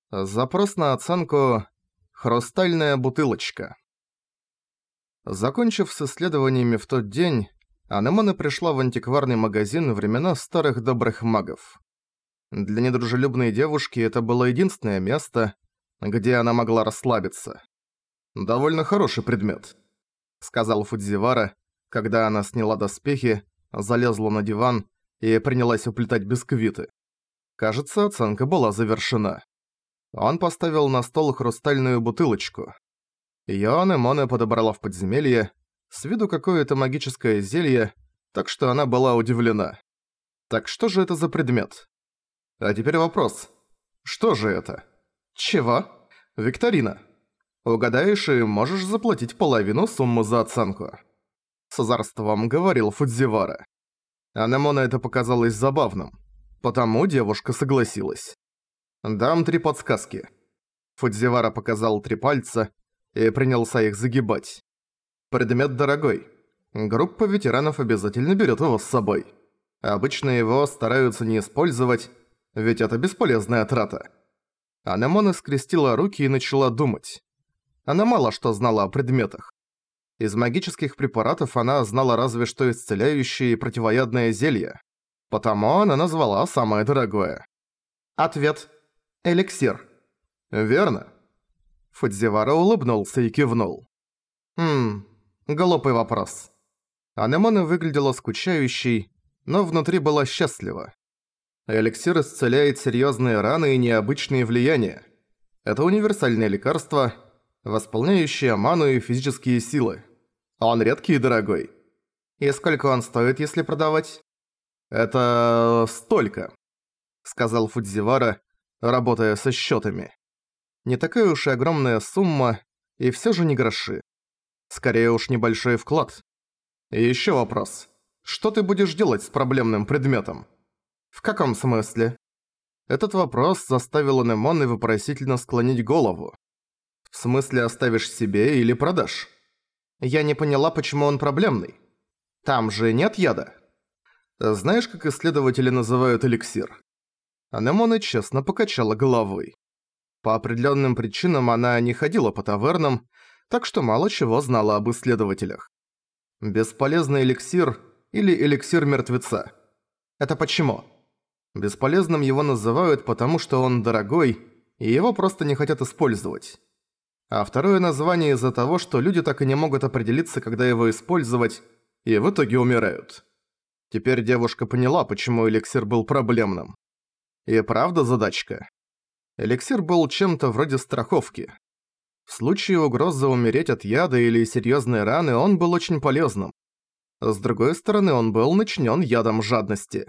Запрос на оценку «Хрустальная бутылочка». Закончив с исследованиями в тот день, Анемоне пришла в антикварный магазин времена старых добрых магов. Для недружелюбной девушки это было единственное место, где она могла расслабиться. «Довольно хороший предмет», — сказал Фудзивара, когда она сняла доспехи, залезла на диван и принялась уплетать бисквиты. Кажется, оценка была завершена. Он поставил на стол хрустальную бутылочку. Её Анемоне подобрала в подземелье, с виду какое-то магическое зелье, так что она была удивлена. Так что же это за предмет? А теперь вопрос. Что же это? Чего? Викторина. Угадаешь и можешь заплатить половину суммы за оценку. С озорством говорил Фудзивара. Анемоне это показалось забавным, потому девушка согласилась. «Дам 3 подсказки». Фудзивара показал 3 пальца и принялся их загибать. «Предмет дорогой. Группа ветеранов обязательно берет его с собой. Обычно его стараются не использовать, ведь это бесполезная трата». Анемоне скрестила руки и начала думать. Она мало что знала о предметах. Из магических препаратов она знала разве что исцеляющее и противоядное зелье. Потому она назвала самое дорогое. Ответ. Эликсир. Верно. Фудзивара улыбнулся и кивнул. Глупый вопрос. Анемоне выглядела скучающей, но внутри была счастлива. Эликсир исцеляет серьезные раны и необычные влияния. Это универсальное лекарство, восполняющее ману и физические силы. Он редкий и дорогой. И сколько он стоит, если продавать? Это столько, сказал Фудзивара, работая со счетами. Не такая уж и огромная сумма, и все же не гроши. Скорее уж небольшой вклад. И еще вопрос. Что ты будешь делать с проблемным предметом? В каком смысле? Этот вопрос заставил Анемоне вопросительно склонить голову. В смысле оставишь себе или продашь? Я не поняла, почему он проблемный. Там же нет яда. Знаешь, как исследователи называют эликсир? Анемоне честно покачала головой. По определенным причинам она не ходила по тавернам, так что мало чего знала об исследователях. Бесполезный эликсир или эликсир мертвеца. Это почему? Бесполезным его называют, потому что он дорогой, и его просто не хотят использовать. А второе название из-за того, что люди так и не могут определиться, когда его использовать, и в итоге умирают. Теперь девушка поняла, почему эликсир был проблемным. И правда задачка. Эликсир был чем-то вроде страховки. В случае угрозы умереть от яда или серьезной раны он был очень полезным. С другой стороны, он был начинен ядом жадности.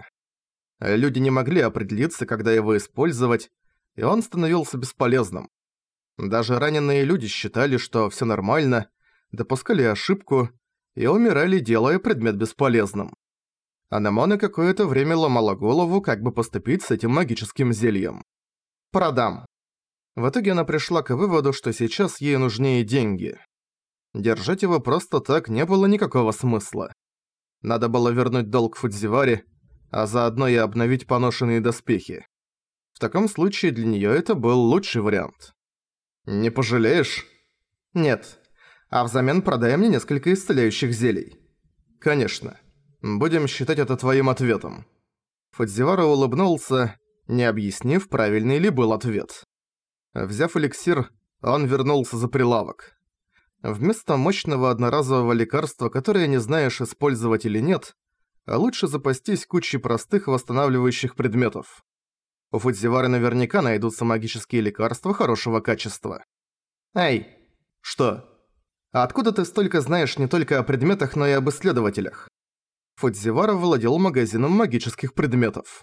Люди не могли определиться, когда его использовать, и он становился бесполезным. Даже раненые люди считали, что все нормально, допускали ошибку и умирали, делая предмет бесполезным. Анемоне какое-то время ломала голову, как бы поступить с этим магическим зельем. «Продам». В итоге она пришла к выводу, что сейчас ей нужнее деньги. Держать его просто так не было никакого смысла. Надо было вернуть долг Фудзиваре, а заодно и обновить поношенные доспехи. В таком случае для неё это был лучший вариант. «Не пожалеешь?» «Нет. А взамен продай мне несколько исцеляющих зелий». «Конечно. Будем считать это твоим ответом». Фудзивара улыбнулся, не объяснив, правильный ли был ответ. Взяв эликсир, он вернулся за прилавок. Вместо мощного одноразового лекарства, которое не знаешь, использовать или нет, лучше запастись кучей простых восстанавливающих предметов. У Фудзивары наверняка найдутся магические лекарства хорошего качества. «Эй!» «Что?» «А откуда ты столько знаешь не только о предметах, но и об исследователях?» Фудзивара владел магазином магических предметов.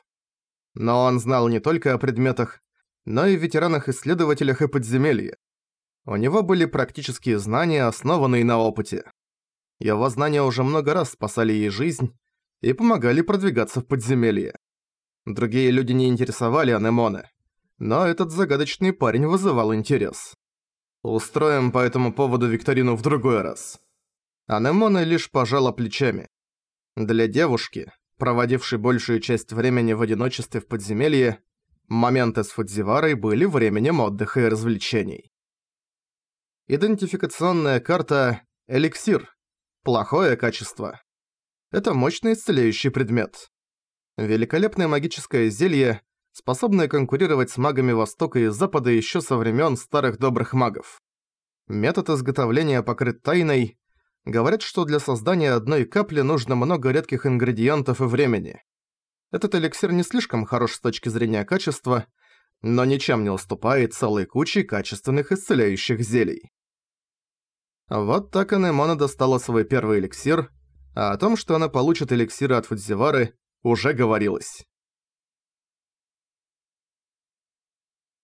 Но он знал не только о предметах, но и ветеранах-исследователях и подземелье. У него были практические знания, основанные на опыте. Его знания уже много раз спасали ей жизнь и помогали продвигаться в подземелье. Другие люди не интересовали Анемоне, но этот загадочный парень вызывал интерес. Устроим по этому поводу викторину в другой раз. Анемоне лишь пожала плечами. Для девушки, проводившей большую часть времени в одиночестве в подземелье, Моменты с Фудзиварой были временем отдыха и развлечений. Идентификационная карта «Эликсир». Плохое качество. Это мощный исцеляющий предмет. Великолепное магическое зелье, способное конкурировать с магами Востока и Запада еще со времен старых добрых магов. Метод изготовления покрыт тайной. Говорят, что для создания одной капли нужно много редких ингредиентов и времени. Этот эликсир не слишком хорош с точки зрения качества, но ничем не уступает целой куче качественных исцеляющих зелий. Вот так Анемона достала свой первый эликсир, а о том, что она получит эликсиры от Фудзивары, уже говорилось.